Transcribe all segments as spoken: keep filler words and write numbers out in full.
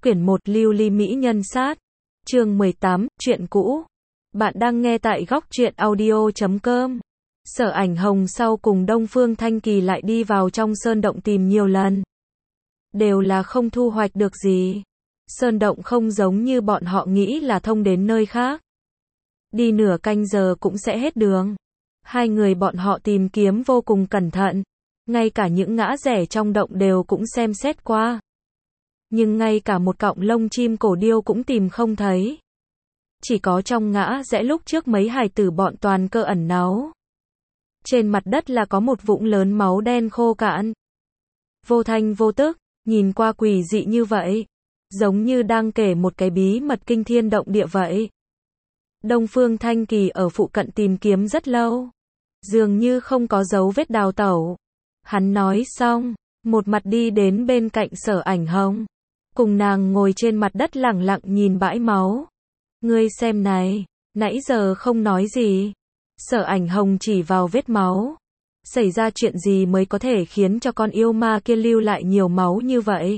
Quyển một Lưu ly mỹ nhân sát. Chương mười tám, chuyện cũ. Bạn đang nghe tại góc truyện audio chấm com. Sở Ảnh Hồng sau cùng Đông Phương Thanh Kỳ lại đi vào trong sơn động tìm nhiều lần. Đều là không thu hoạch được gì. Sơn động không giống như bọn họ nghĩ là thông đến nơi khác. Đi nửa canh giờ cũng sẽ hết đường. Hai người bọn họ tìm kiếm vô cùng cẩn thận. Ngay cả những ngã rẽ trong động đều cũng xem xét qua. Nhưng ngay cả một cọng lông chim cổ điêu cũng tìm không thấy. Chỉ có trong ngã rẽ lúc trước mấy hài tử bọn toàn cơ ẩn náu. Trên mặt đất là có một vũng lớn máu đen khô cạn. Vô thanh vô tức, nhìn qua quỷ dị như vậy. Giống như đang kể một cái bí mật kinh thiên động địa vậy. Đông Phương Thanh Kỳ ở phụ cận tìm kiếm rất lâu. Dường như không có dấu vết đào tẩu. Hắn nói xong, một mặt đi đến bên cạnh Sở Ảnh Hồng. Cùng nàng ngồi trên mặt đất lẳng lặng nhìn bãi máu. Ngươi xem này, nãy giờ không nói gì. Sở Ảnh Hồng chỉ vào vết máu. Xảy ra chuyện gì mới có thể khiến cho con yêu ma kia lưu lại nhiều máu như vậy?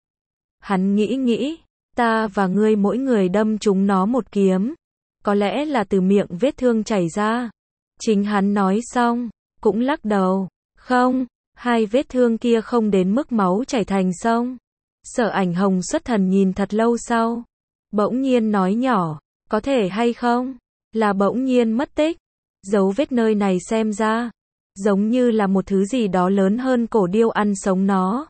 Hắn nghĩ nghĩ, ta và ngươi mỗi người đâm chúng nó một kiếm. Có lẽ là từ miệng vết thương chảy ra. Chính hắn nói xong, cũng lắc đầu. Không, hai vết thương kia không đến mức máu chảy thành sông. Sở Ảnh Hồng xuất thần nhìn thật lâu sau. Bỗng nhiên nói nhỏ, có thể hay không? Là bỗng nhiên mất tích. Dấu vết nơi này xem ra, giống như là một thứ gì đó lớn hơn cổ điêu ăn sống nó.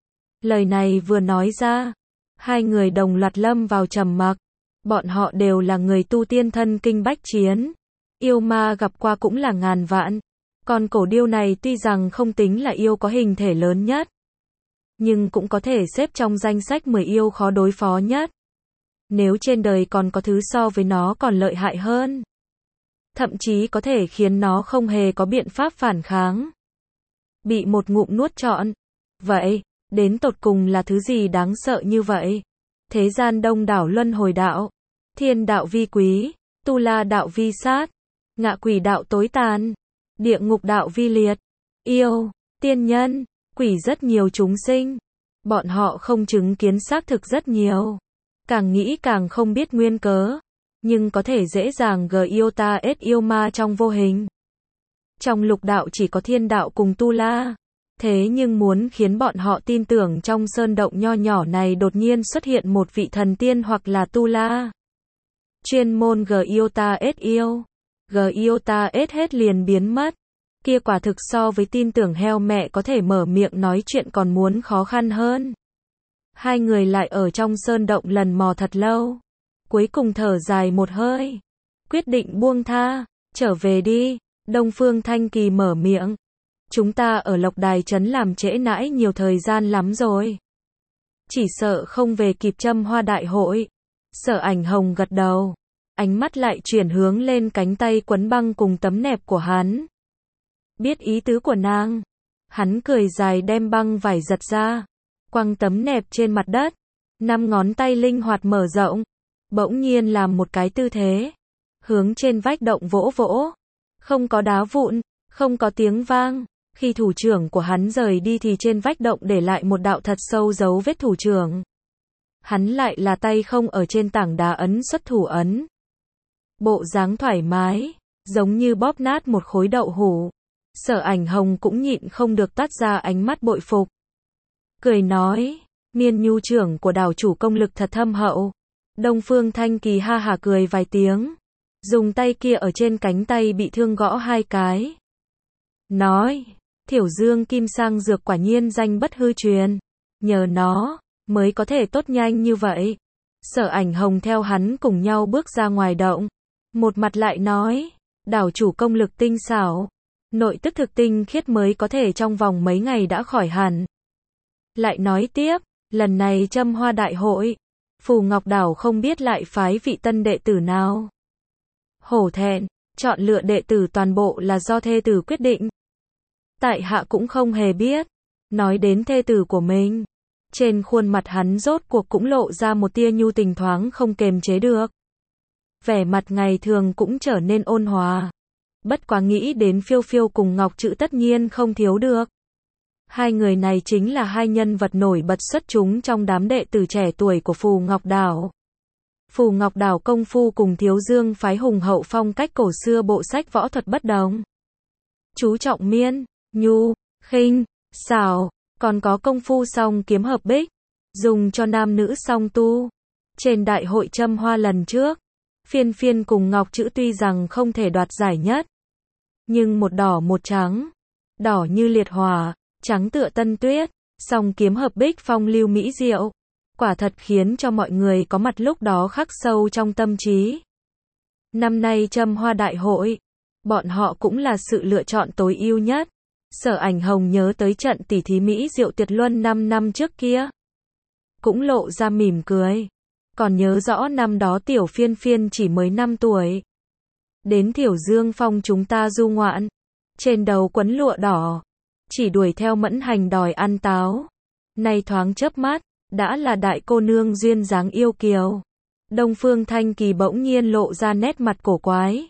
Lời này vừa nói ra, hai người đồng loạt lâm vào trầm mặc. Bọn họ đều là người tu tiên thân kinh bách chiến. Yêu ma gặp qua cũng là ngàn vạn. Còn cổ điêu này tuy rằng không tính là yêu có hình thể lớn nhất, nhưng cũng có thể xếp trong danh sách mười yêu khó đối phó nhất. Nếu trên đời còn có thứ so với nó còn lợi hại hơn, thậm chí có thể khiến nó không hề có biện pháp phản kháng, bị một ngụm nuốt trọn. Vậy, đến tột cùng là thứ gì đáng sợ như vậy? Thế gian đông đảo luân hồi đạo, thiên đạo vi quý, tu la đạo vi sát, ngạ quỷ đạo tối tàn, địa ngục đạo vi liệt, yêu, tiên nhân, quỷ rất nhiều chúng sinh. Bọn họ không chứng kiến xác thực rất nhiều. Càng nghĩ càng không biết nguyên cớ. Nhưng có thể dễ dàng gờ yêu ta ết yêu ma trong vô hình. Trong lục đạo chỉ có thiên đạo cùng tu la. Thế nhưng muốn khiến bọn họ tin tưởng trong sơn động nho nhỏ này đột nhiên xuất hiện một vị thần tiên hoặc là tu la. Chuyên môn gờ yêu ta ết yêu. Gờ yêu ta ết hết liền biến mất. Kia quả thực so với tin tưởng heo mẹ có thể mở miệng nói chuyện còn muốn khó khăn hơn. Hai người lại ở trong sơn động lần mò thật lâu. Cuối cùng thở dài một hơi. Quyết định buông tha. Trở về đi. Đông Phương Thanh Kỳ mở miệng. Chúng ta ở Lộc Đài Trấn làm trễ nãi nhiều thời gian lắm rồi. Chỉ sợ không về kịp Trâm Hoa đại hội. Sở Ảnh Hồng gật đầu. Ánh mắt lại chuyển hướng lên cánh tay quấn băng cùng tấm nẹp của hắn. Biết ý tứ của nàng. Hắn cười dài đem băng vải giật ra. Quăng tấm nẹp trên mặt đất. Năm ngón tay linh hoạt mở rộng. Bỗng nhiên làm một cái tư thế. Hướng trên vách động vỗ vỗ. Không có đá vụn. Không có tiếng vang. Khi thủ trưởng của hắn rời đi thì trên vách động để lại một đạo thật sâu dấu vết thủ trưởng. Hắn lại là tay không ở trên tảng đá ấn xuất thủ ấn. Bộ dáng thoải mái. Giống như bóp nát một khối đậu hũ. Sở Ảnh Hồng cũng nhịn không được toát ra ánh mắt bội phục. Cười nói, Miên Nhu trưởng của đảo chủ công lực thật thâm hậu. Đông Phương Thanh Kỳ ha hả cười vài tiếng. Dùng tay kia ở trên cánh tay bị thương gõ hai cái. Nói, Thiểu Dương Kim Sang dược quả nhiên danh bất hư truyền. Nhờ nó, mới có thể tốt nhanh như vậy. Sở Ảnh Hồng theo hắn cùng nhau bước ra ngoài động. Một mặt lại nói, đảo chủ công lực tinh xảo. Nội tức thực tinh khiết mới có thể trong vòng mấy ngày đã khỏi hẳn. Lại nói tiếp, lần này Trâm Hoa đại hội, Phù Ngọc Đảo không biết lại phái vị tân đệ tử nào. Hổ thẹn, chọn lựa đệ tử toàn bộ là do thê tử quyết định. Tại hạ cũng không hề biết. Nói đến thê tử của mình, trên khuôn mặt hắn rốt cuộc cũng lộ ra một tia nhu tình thoáng không kềm chế được. Vẻ mặt ngày thường cũng trở nên ôn hòa. Bất quá nghĩ đến Phiêu Phiêu cùng Ngọc Trữ tất nhiên không thiếu được. Hai người này chính là hai nhân vật nổi bật xuất chúng trong đám đệ tử trẻ tuổi của Phù Ngọc Đảo. Phù Ngọc Đảo công phu cùng Thiếu Dương phái hùng hậu phong cách cổ xưa, bộ sách võ thuật bất đồng. Chú trọng miên, nhu, khinh, xảo, còn có công phu song kiếm hợp bích, dùng cho nam nữ song tu. Trên đại hội Châm Hoa lần trước, Phiên Phiên cùng Ngọc Trữ tuy rằng không thể đoạt giải nhất, nhưng một đỏ một trắng, đỏ như liệt hỏa, trắng tựa tân tuyết, song kiếm hợp bích phong lưu mỹ diệu, quả thật khiến cho mọi người có mặt lúc đó khắc sâu trong tâm trí. Năm nay Châm Hoa đại hội, bọn họ cũng là sự lựa chọn tối ưu nhất. Sở Ảnh Hồng nhớ tới trận tỉ thí mỹ diệu tuyệt luân năm năm trước kia, cũng lộ ra mỉm cười. Còn nhớ rõ năm đó tiểu Phiên Phiên chỉ mới năm tuổi, đến Thiểu Dương Phong chúng ta du ngoạn, trên đầu quấn lụa đỏ, chỉ đuổi theo Mẫn Hành đòi ăn táo. Nay thoáng chớp mắt, đã là đại cô nương duyên dáng yêu kiều. Đông Phương Thanh Kỳ bỗng nhiên lộ ra nét mặt cổ quái.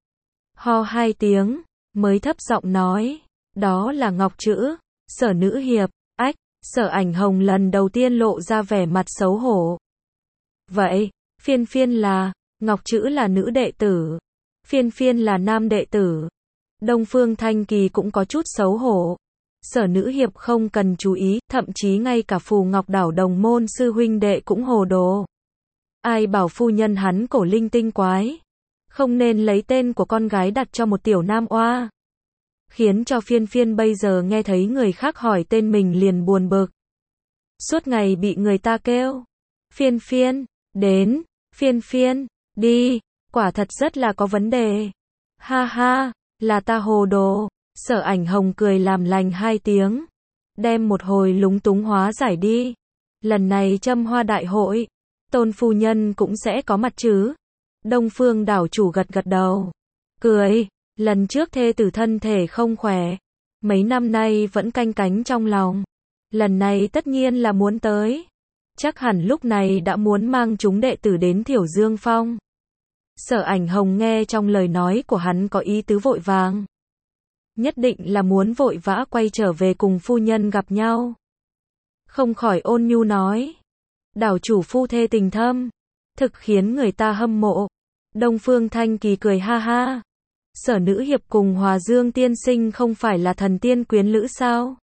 Ho hai tiếng, mới thấp giọng nói, đó là Ngọc Trữ, Sở nữ hiệp. Ách, Sở Ảnh Hồng lần đầu tiên lộ ra vẻ mặt xấu hổ. Vậy, Phiên Phiên là, Ngọc Trữ là nữ đệ tử, Phiên Phiên là nam đệ tử. Đông Phương Thanh Kỳ cũng có chút xấu hổ. Sở nữ hiệp không cần chú ý, thậm chí ngay cả Phù Ngọc Đảo đồng môn sư huynh đệ cũng hồ đồ. Ai bảo phu nhân hắn cổ linh tinh quái, không nên lấy tên của con gái đặt cho một tiểu nam oa. Khiến cho Phiên Phiên bây giờ nghe thấy người khác hỏi tên mình liền buồn bực. Suốt ngày bị người ta kêu Phiên Phiên, đến, Phiên Phiên, đi, quả thật rất là có vấn đề. Ha ha, là ta hồ đồ. Sở Ảnh Hồng cười làm lành hai tiếng, đem một hồi lúng túng hóa giải đi. Lần này Châm Hoa đại hội, Tôn phu nhân cũng sẽ có mặt chứ? Đông Phương đảo chủ gật gật đầu, cười, lần trước thê tử thân thể không khỏe, mấy năm nay vẫn canh cánh trong lòng, lần này tất nhiên là muốn tới. Chắc hẳn lúc này đã muốn mang chúng đệ tử đến Thiểu Dương Phong. Sở Ảnh Hồng nghe trong lời nói của hắn có ý tứ vội vàng, nhất định là muốn vội vã quay trở về cùng phu nhân gặp nhau. Không khỏi ôn nhu nói, đảo chủ phu thê tình thâm, thực khiến người ta hâm mộ. Đông Phương Thanh Kỳ cười ha ha, Sở nữ hiệp cùng Hòa Dương tiên sinh không phải là thần tiên quyến lữ sao?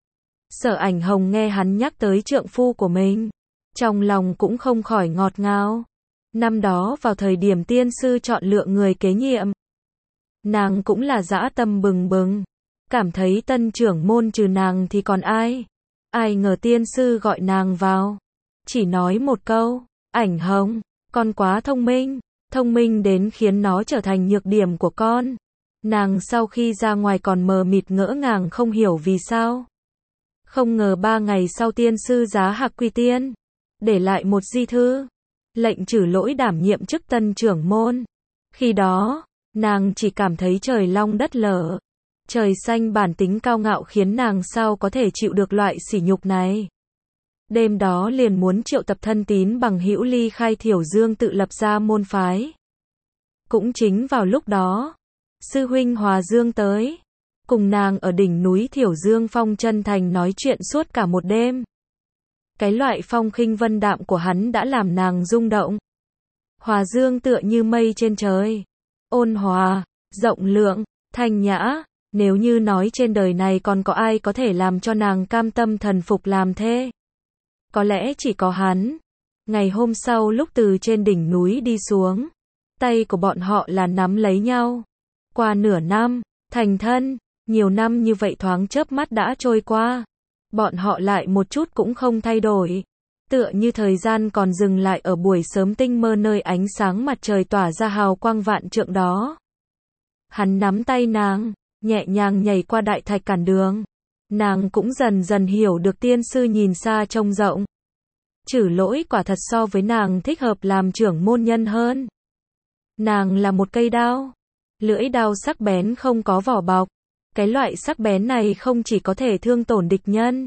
Sở Ảnh Hồng nghe hắn nhắc tới trượng phu của mình, trong lòng cũng không khỏi ngọt ngào. Năm đó vào thời điểm tiên sư chọn lựa người kế nhiệm, nàng cũng là dã tâm bừng bừng, cảm thấy tân trưởng môn trừ nàng thì còn ai. Ai ngờ tiên sư gọi nàng vào, chỉ nói một câu, Ảnh Hồng, con quá thông minh, thông minh đến khiến nó trở thành nhược điểm của con. Nàng sau khi ra ngoài còn mờ mịt ngỡ ngàng không hiểu vì sao. Không ngờ ba ngày sau tiên sư giá hạc quy tiên, để lại một di thư, lệnh trừ lỗi đảm nhiệm chức tân trưởng môn. Khi đó, nàng chỉ cảm thấy trời long đất lở, trời xanh, bản tính cao ngạo khiến nàng sao có thể chịu được loại sỉ nhục này. Đêm đó liền muốn triệu tập thân tín bằng hữu ly khai Thiểu Dương tự lập ra môn phái. Cũng chính vào lúc đó, sư huynh Hòa Dương tới, cùng nàng ở đỉnh núi Thiểu Dương Phong chân thành nói chuyện suốt cả một đêm. Cái loại phong khinh vân đạm của hắn đã làm nàng rung động. Hòa Dương tựa như mây trên trời, ôn hòa, rộng lượng, thanh nhã, nếu như nói trên đời này còn có ai có thể làm cho nàng cam tâm thần phục làm thê, có lẽ chỉ có hắn. Ngày hôm sau lúc từ trên đỉnh núi đi xuống, tay của bọn họ là nắm lấy nhau. Qua nửa năm, thành thân, nhiều năm như vậy thoáng chớp mắt đã trôi qua. Bọn họ lại một chút cũng không thay đổi. Tựa như thời gian còn dừng lại ở buổi sớm tinh mơ nơi ánh sáng mặt trời tỏa ra hào quang vạn trượng đó. Hắn nắm tay nàng, nhẹ nhàng nhảy qua đại thạch cản đường. Nàng cũng dần dần hiểu được tiên sư nhìn xa trông rộng. Trừ lỗi quả thật so với nàng thích hợp làm trưởng môn nhân hơn. Nàng là một cây đao, lưỡi đao sắc bén không có vỏ bọc. Cái loại sắc bén này không chỉ có thể thương tổn địch nhân,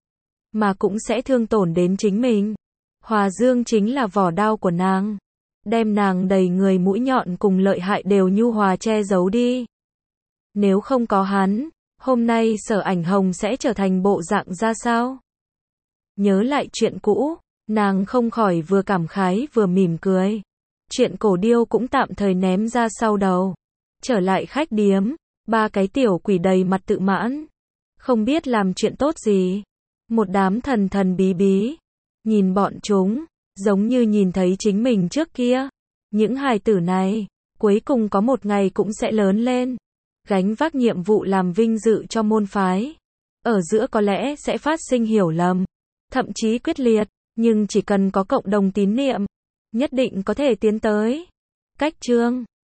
mà cũng sẽ thương tổn đến chính mình. Hòa Dương chính là vỏ đao của nàng, đem nàng đầy người mũi nhọn cùng lợi hại đều nhu hòa che giấu đi. Nếu không có hắn, Hôm nay Sở Ảnh Hồng sẽ trở thành bộ dạng ra sao? Nhớ lại chuyện cũ, nàng không khỏi vừa cảm khái vừa mỉm cười. Chuyện cổ điêu cũng tạm thời ném ra sau đầu. Trở lại khách điếm, ba cái tiểu quỷ đầy mặt tự mãn. Không biết làm chuyện tốt gì. Một đám thần thần bí bí. Nhìn bọn chúng, giống như nhìn thấy chính mình trước kia. Những hài tử này, cuối cùng có một ngày cũng sẽ lớn lên. Gánh vác nhiệm vụ làm vinh dự cho môn phái. Ở giữa có lẽ sẽ phát sinh hiểu lầm. Thậm chí quyết liệt, nhưng chỉ cần có cộng đồng tín niệm, nhất định có thể tiến tới. Cách chương